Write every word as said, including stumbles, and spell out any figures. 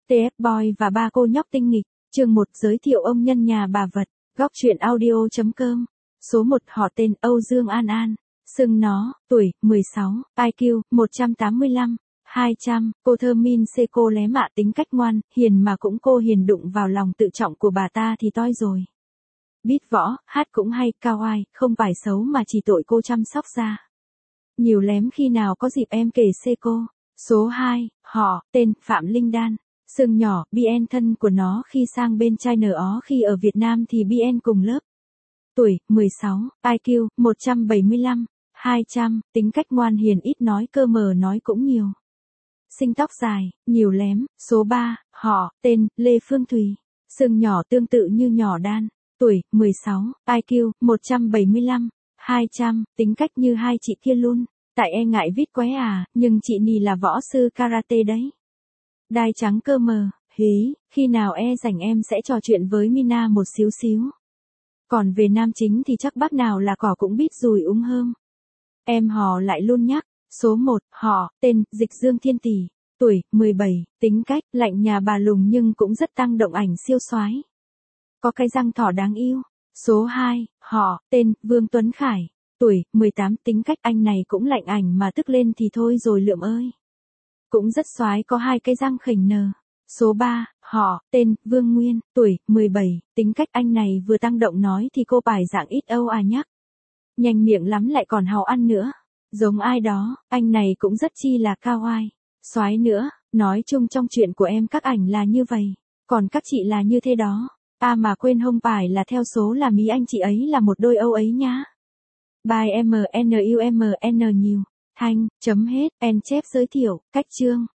tê ép Boy và ba cô nhóc tinh nghịch, chương một giới thiệu ông nhân nhà bà vật, góc truyện audio chấm com. Số một họ tên Âu Dương An An, xưng nó, tuổi, mười sáu, i kiu, một trăm tám mươi lăm, hai trăm, cô thơ min xê cô lé mạ tính cách ngoan, hiền mà cũng cô hiền đụng vào lòng tự trọng của bà ta thì toi rồi. Biết võ, hát cũng hay, cao ai, không phải xấu mà chỉ tội cô chăm sóc ra. Nhiều lém khi nào có dịp em kể xê cô. Số hai, họ, tên, Phạm Linh Đan, xưng nhỏ, bê en thân của nó khi sang bên China ó khi ở Việt Nam thì bê en cùng lớp. Tuổi, mười sáu, i kiu, một trăm bảy mươi lăm, hai trăm, tính cách ngoan hiền ít nói cơ mờ nói cũng nhiều. Sinh tóc dài, nhiều lém. Số ba, họ, tên, Lê Phương Thùy, xưng nhỏ tương tự như nhỏ Đan. Tuổi, mười sáu, i kiu, một trăm bảy mươi lăm, hai trăm, tính cách như hai chị kia luôn. Tại e ngại vít qué à, nhưng chị Nì là võ sư karate đấy. Đai trắng cơ mờ, hí, khi nào e rảnh em sẽ trò chuyện với Mina một xíu xíu. Còn về nam chính thì chắc bác nào là cỏ cũng biết dùi úng hơm. Em hò lại luôn nhắc. Số một, họ, tên, Dịch Dương Thiên Tỷ, tuổi, mười bảy, tính cách, lạnh nhà bà lùng nhưng cũng rất tăng động ảnh siêu soái. Có cái răng thỏ đáng yêu. Số hai, họ, tên, Vương Tuấn Khải, tuổi, mười tám, tính cách anh này cũng lạnh ảnh mà tức lên thì thôi rồi lượm ơi. Cũng rất soái, có hai cái răng khỉnh nờ. Số ba, họ, tên, Vương Nguyên, tuổi, mười bảy, tính cách anh này vừa tăng động nói thì cô bài dạng ít âu à nhắc. Nhanh miệng lắm lại còn hào ăn nữa. Giống ai đó, anh này cũng rất chi là cao ai. Soái nữa, nói chung trong chuyện của em các ảnh là như vậy. Còn các chị là như thế đó. À mà quên không phải là theo số là mí anh chị ấy là một đôi âu ấy nhá. By em en u em en nhiều. Thanh, chấm hết, en chép giới thiệu, cách chương.